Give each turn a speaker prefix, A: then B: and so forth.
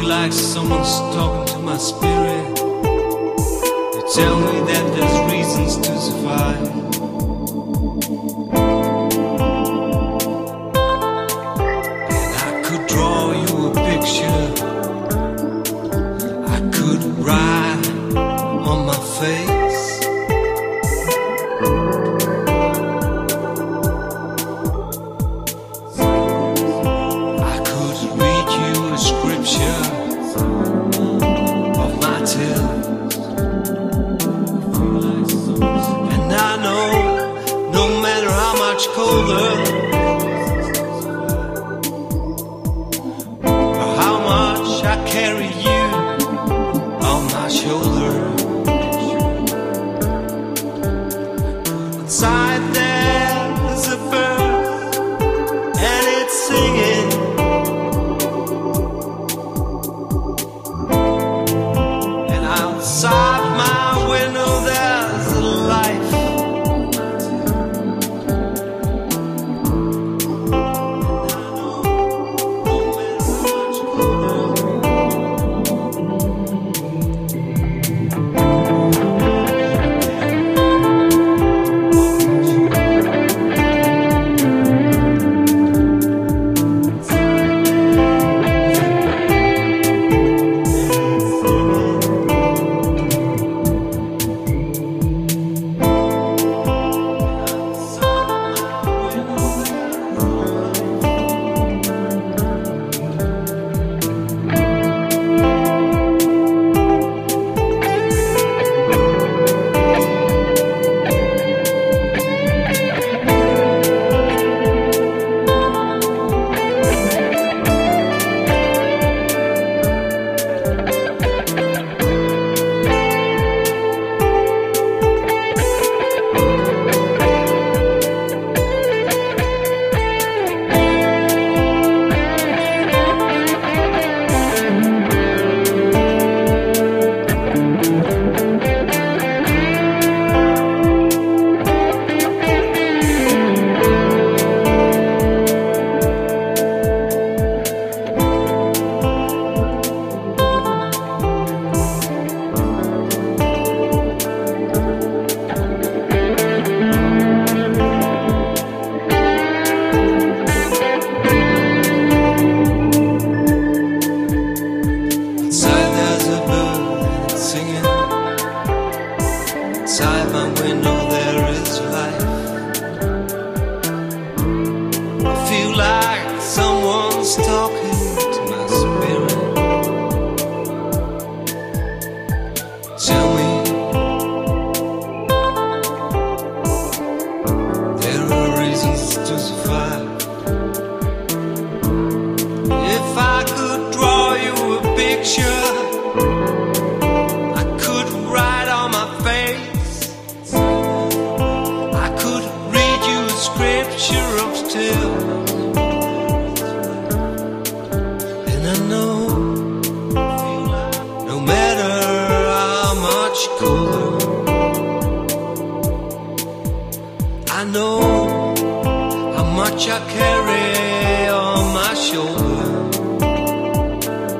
A: feel like someone's talking to my spirit. They tell me that there's reasons to survive. And I could draw you a picture, I could write on my face. I could read you a scripture of my tales. And I know, no matter how much colder or how much I carry you on my shoulder, inside there's a bird and it's singing. And outside my window there's a life. Inside my window there is life. I feel like someone's talking to my spirit. Tell me there are reasons to survive. If I could draw you a picture, I could write on my face. Scripture of still, and I know, no matter how much colder, I know how much I carry on my shoulder.